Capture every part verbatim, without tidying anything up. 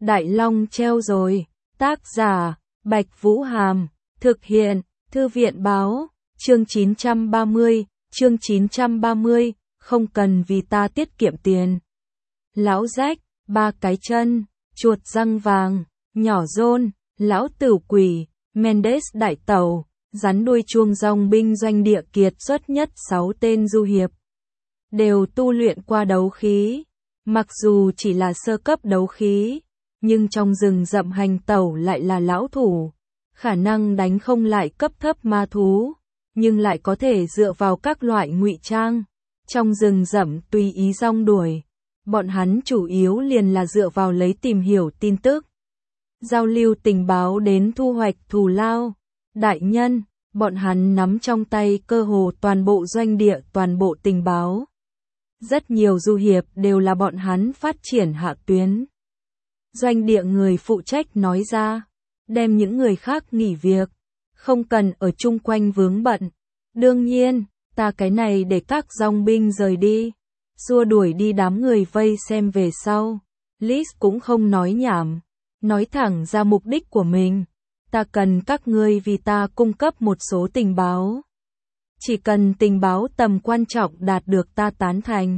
Đại Long treo rồi. Tác giả, Bạch Vũ Hàm. Thực hiện, Thư viện Báo. Chương chín trăm ba mươi, chương chín trăm ba mươi, không cần vì ta tiết kiệm tiền. Lão Rách, ba cái chân, chuột răng vàng, nhỏ rôn, lão tử quỷ, Mendes đại tẩu, rắn đuôi chuông dòng binh doanh địa kiệt xuất nhất sáu tên du hiệp. Đều tu luyện qua đấu khí, mặc dù chỉ là sơ cấp đấu khí, nhưng trong rừng rậm hành tẩu lại là lão thủ, khả năng đánh không lại cấp thấp ma thú, nhưng lại có thể dựa vào các loại ngụy trang, trong rừng rậm tùy ý rong đuổi. Bọn hắn chủ yếu liền là dựa vào lấy tìm hiểu tin tức, giao lưu tình báo đến thu hoạch thù lao. Đại nhân, bọn hắn nắm trong tay cơ hồ toàn bộ doanh địa, toàn bộ tình báo. Rất nhiều du hiệp đều là bọn hắn phát triển hạ tuyến. Doanh địa người phụ trách nói ra, đem những người khác nghỉ việc, không cần ở chung quanh vướng bận. Đương nhiên, ta cái này để các dòng binh rời đi, xua đuổi đi đám người vây xem về sau. Liz cũng không nói nhảm, nói thẳng ra mục đích của mình. Ta cần các ngươi vì ta cung cấp một số tình báo. Chỉ cần tình báo tầm quan trọng đạt được ta tán thành.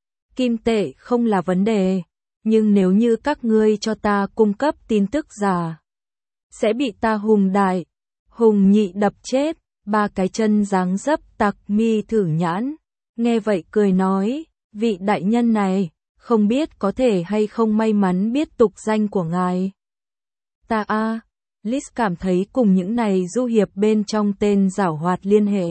Kim tệ không là vấn đề, nhưng nếu như các ngươi cho ta cung cấp tin tức giả, sẽ bị ta hùng đại, hùng nhị đập chết. Ba cái chân dáng dấp tặc mi thử nhãn, nghe vậy cười nói, vị đại nhân này, không biết có thể hay không may mắn biết tục danh của ngài. Ta a, à, Liz cảm thấy cùng những này du hiệp bên trong tên giảo hoạt liên hệ.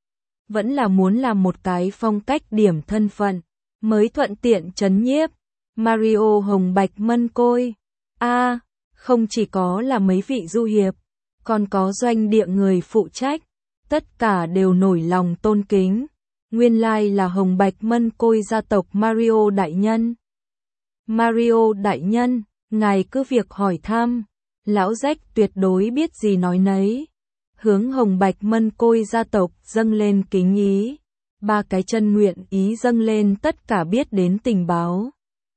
Vẫn là muốn làm một cái phong cách điểm thân phận, mới thuận tiện trấn nhiếp. Mario Hồng Bạch Mân Côi. A, à, không chỉ có là mấy vị du hiệp, còn có doanh địa người phụ trách. Tất cả đều nổi lòng tôn kính. Nguyên lai là Hồng Bạch Mân Côi gia tộc Mario đại nhân. Mario đại nhân, ngài cứ việc hỏi thăm. Lão Rách tuyệt đối biết gì nói nấy. Hướng Hồng Bạch Mân Côi gia tộc dâng lên kính ý. Ba cái chân nguyện ý dâng lên tất cả biết đến tình báo.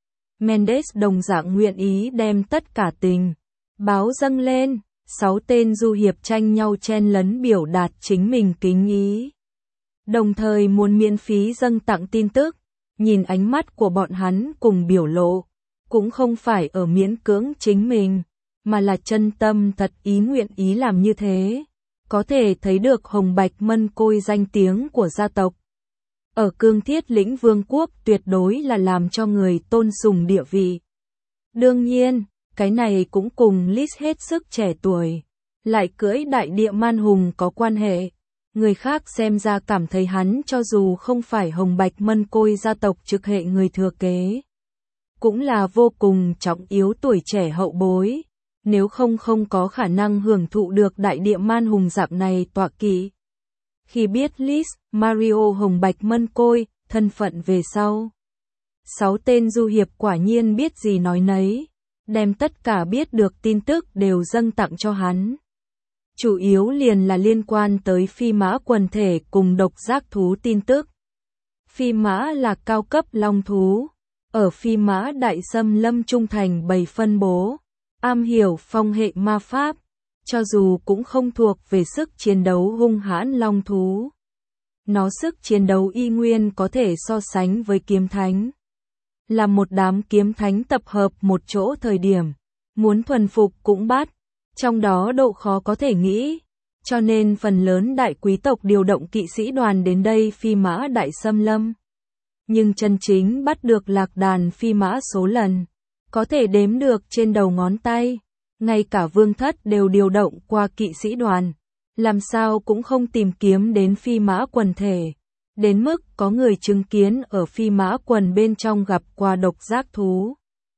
Mendes đồng dạng nguyện ý đem tất cả tình báo dâng lên. Sáu tên du hiệp tranh nhau chen lấn biểu đạt chính mình kính ý. Đồng thời muốn miễn phí dâng tặng tin tức. Nhìn ánh mắt của bọn hắn cùng biểu lộ, cũng không phải ở miễn cưỡng chính mình, mà là chân tâm thật ý nguyện ý làm như thế. Có thể thấy được Hồng Bạch Mân Côi danh tiếng của gia tộc. Ở Cương Thiết Lĩnh Vương quốc tuyệt đối là làm cho người tôn sùng địa vị. Đương nhiên, cái này cũng cùng Liz hết sức trẻ tuổi, lại cưỡi đại địa man hùng có quan hệ. Người khác xem ra cảm thấy hắn cho dù không phải Hồng Bạch Mân Côi gia tộc trực hệ người thừa kế, cũng là vô cùng trọng yếu tuổi trẻ hậu bối, nếu không không có khả năng hưởng thụ được đại địa man hùng dạng này tọa kỵ. Khi biết Liz, Mario Hồng Bạch Mân Côi, thân phận về sau, sáu tên du hiệp quả nhiên biết gì nói nấy, đem tất cả biết được tin tức đều dâng tặng cho hắn. Chủ yếu liền là liên quan tới phi mã quần thể cùng độc giác thú tin tức. Phi mã là cao cấp long thú, ở phi mã đại xâm lâm trung thành bầy phân bố, am hiểu phong hệ ma pháp, cho dù cũng không thuộc về sức chiến đấu hung hãn long thú. Nó sức chiến đấu y nguyên có thể so sánh với kiếm thánh. Là một đám kiếm thánh tập hợp một chỗ thời điểm, muốn thuần phục cũng bắt, trong đó độ khó có thể nghĩ, cho nên phần lớn đại quý tộc điều động kỵ sĩ đoàn đến đây phi mã đại xâm lâm. Nhưng chân chính bắt được lạc đàn phi mã số lần, có thể đếm được trên đầu ngón tay, ngay cả vương thất đều điều động qua kỵ sĩ đoàn, làm sao cũng không tìm kiếm đến phi mã quần thể. Đến mức có người chứng kiến ở phi mã quần bên trong gặp qua độc giác thú.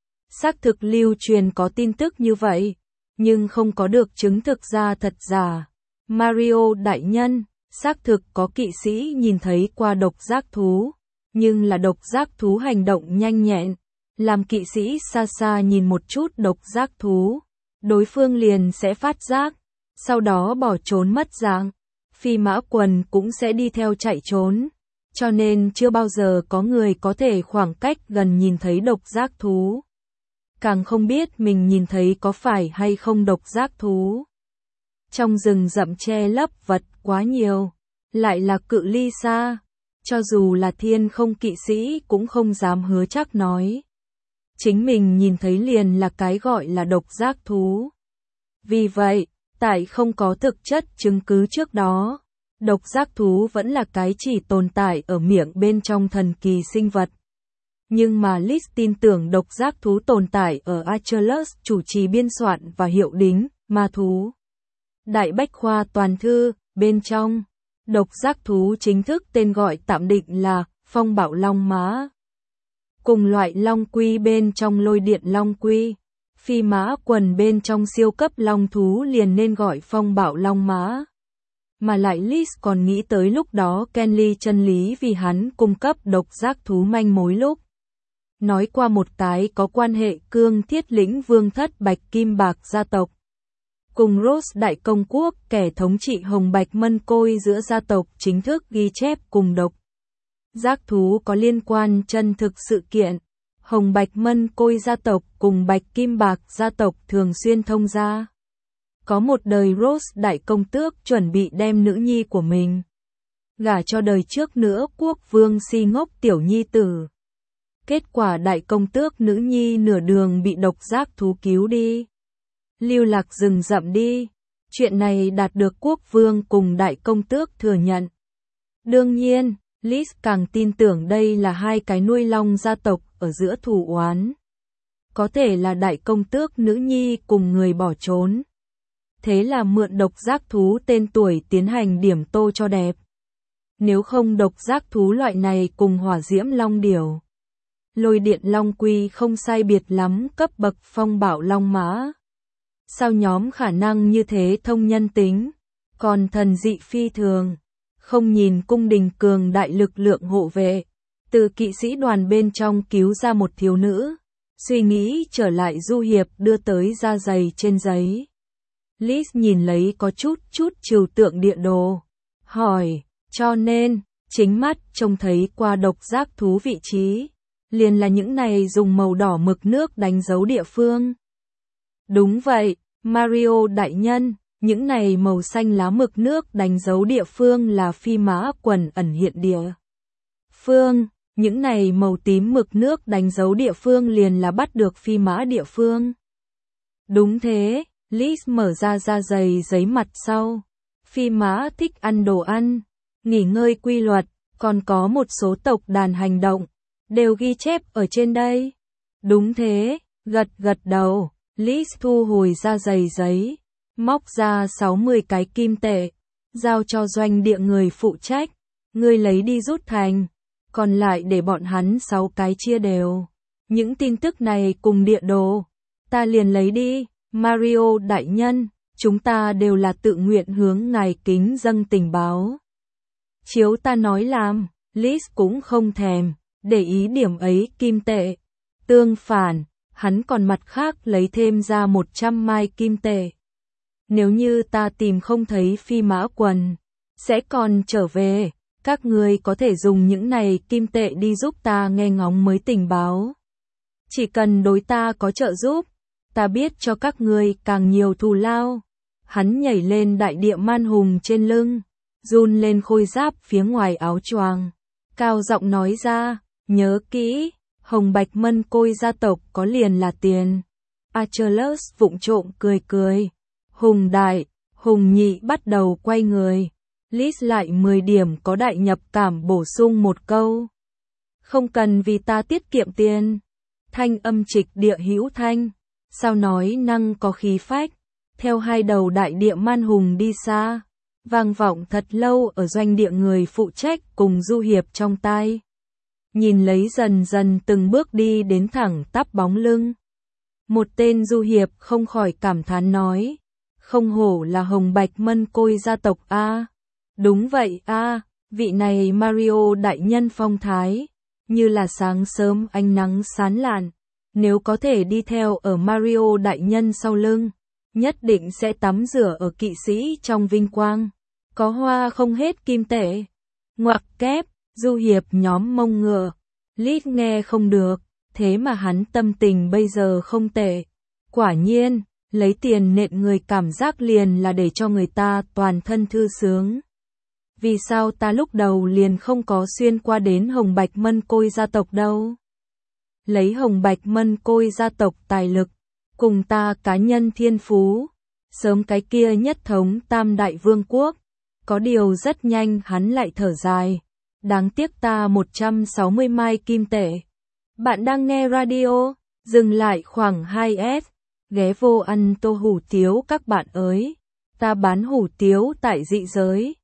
Xác thực lưu truyền có tin tức như vậy, nhưng không có được chứng thực ra thật giả. Mario đại nhân, xác thực có kỵ sĩ nhìn thấy qua độc giác thú, nhưng là độc giác thú hành động nhanh nhẹn, làm kỵ sĩ xa xa nhìn một chút độc giác thú, đối phương liền sẽ phát giác, sau đó bỏ trốn mất dạng. Phi mã quần cũng sẽ đi theo chạy trốn, cho nên chưa bao giờ có người có thể khoảng cách gần nhìn thấy độc giác thú. càng không biết mình nhìn thấy có phải hay không độc giác thú. Trong rừng rậm che lấp vật quá nhiều, lại là cự ly xa, cho dù là thiên không kỵ sĩ cũng không dám hứa chắc nói. Chính mình nhìn thấy liền là cái gọi là độc giác thú. Vì vậy, tại không có thực chất chứng cứ trước đó, độc giác thú vẫn là cái chỉ tồn tại ở miệng bên trong thần kỳ sinh vật. Nhưng mà Liz tin tưởng độc giác thú tồn tại ở Achilles chủ trì biên soạn và hiệu đính, ma thú. Đại Bách Khoa Toàn Thư, bên trong, độc giác thú chính thức tên gọi tạm định là phong bạo long mã. Cùng loại long quy bên trong lôi điện long quy, phi mã quần bên trong siêu cấp long thú liền nên gọi phong bạo long mã. Mà lại Liz còn nghĩ tới lúc đó Kenly chân lý vì hắn cung cấp độc giác thú manh mối lúc. Nói qua một cái có quan hệ cương thiết lĩnh vương thất Bạch Kim Bạc gia tộc. Cùng Rose Đại Công Quốc kẻ thống trị Hồng Bạch Mân Côi giữa gia tộc chính thức ghi chép cùng độc giác thú có liên quan chân thực sự kiện. Hồng Bạch Mân Côi gia tộc cùng Bạch Kim Bạc gia tộc thường xuyên thông gia. Có một đời Rose Đại Công Tước chuẩn bị đem nữ nhi của mình gả cho đời trước nữa quốc vương si ngốc tiểu nhi tử. Kết quả Đại Công Tước nữ nhi nửa đường bị độc giác thú cứu đi. Lưu lạc rừng rậm đi. Chuyện này đạt được quốc vương cùng Đại Công Tước thừa nhận. Đương nhiên, Liz càng tin tưởng đây là hai cái nuôi long gia tộc ở giữa thù oán. Có thể là Đại Công Tước nữ nhi cùng người bỏ trốn. Thế là mượn độc giác thú tên tuổi tiến hành điểm tô cho đẹp. Nếu không độc giác thú loại này cùng hỏa diễm long điểu, lôi điện long quy không sai biệt lắm cấp bậc phong bạo long mã. Sao nhóm khả năng như thế thông nhân tính, còn thần dị phi thường, không nhìn cung đình cường đại lực lượng hộ vệ, từ kỵ sĩ đoàn bên trong cứu ra một thiếu nữ, suy nghĩ trở lại du hiệp đưa tới da dày trên giấy. Liz nhìn lấy có chút chút trừu tượng địa đồ, hỏi, cho nên, chính mắt trông thấy qua độc giác thú vị trí, liền là những này dùng màu đỏ mực nước đánh dấu địa phương. Đúng vậy, Mario đại nhân, những này màu xanh lá mực nước đánh dấu địa phương là phi mã quần ẩn hiện địa phương, những này màu tím mực nước đánh dấu địa phương liền là bắt được phi mã địa phương. Đúng thế, Liz mở ra da dày giấy mặt sau. Phi mã thích ăn đồ ăn, nghỉ ngơi quy luật, còn có một số tộc đàn hành động, đều ghi chép ở trên đây. Đúng thế, gật gật đầu, Liz thu hồi ra dày giấy, móc ra sáu mươi cái kim tệ, giao cho doanh địa người phụ trách, người lấy đi rút thành, còn lại để bọn hắn sáu cái chia đều. Những tin tức này cùng địa đồ, ta liền lấy đi, Mario đại nhân, chúng ta đều là tự nguyện hướng ngài kính dâng tình báo. Chiếu ta nói làm, Liz cũng không thèm để ý điểm ấy kim tệ. Tương phản, hắn còn mặt khác lấy thêm ra một trăm mai kim tệ. Nếu như ta tìm không thấy phi mã quần, sẽ còn trở về, các ngươi có thể dùng những này kim tệ đi giúp ta nghe ngóng mới tình báo. Chỉ cần đối ta có trợ giúp, ta biết cho các ngươi càng nhiều thù lao. Hắn nhảy lên đại địa man hùng trên lưng, run lên khôi giáp phía ngoài áo choàng, cao giọng nói ra, nhớ kỹ, Hồng Bạch Mân Côi gia tộc có liền là tiền. Achilles vụng trộm cười cười. Hùng đại, hùng nhị bắt đầu quay người. Liz lại mười điểm có đại nhập cảm bổ sung một câu. Không cần vì ta tiết kiệm tiền. Thanh âm trịch địa hữu thanh. Sao nói năng có khí phách. Theo hai đầu đại địa man hùng đi xa. Vang vọng thật lâu ở doanh địa người phụ trách cùng du hiệp trong tai. Nhìn lấy dần dần từng bước đi đến thẳng tắp bóng lưng. Một tên du hiệp không khỏi cảm thán nói. Không hổ là Hồng Bạch Mân Côi gia tộc A. Đúng vậy A, vị này Mario đại nhân phong thái, như là sáng sớm ánh nắng sáng lạn. Nếu có thể đi theo ở Mario đại nhân sau lưng, nhất định sẽ tắm rửa ở kỵ sĩ trong vinh quang. Có hoa không hết kim tệ. Ngoặc kép, du hiệp nhóm mông ngựa. Liz nghe không được, thế mà hắn tâm tình bây giờ không tệ. Quả nhiên, lấy tiền nện người cảm giác liền là để cho người ta toàn thân thư sướng. Vì sao ta lúc đầu liền không có xuyên qua đến Hồng Bạch Mân Côi gia tộc đâu? Lấy Hồng Bạch Mân Côi gia tộc tài lực, cùng ta cá nhân thiên phú, sớm cái kia nhất thống tam đại vương quốc. Có điều rất nhanh hắn lại thở dài. Đáng tiếc ta một trăm sáu mươi mai kim tệ. Bạn đang nghe radio, dừng lại khoảng hai S. Ghé vô ăn tô hủ tiếu các bạn ơi. Ta bán hủ tiếu tại dị giới.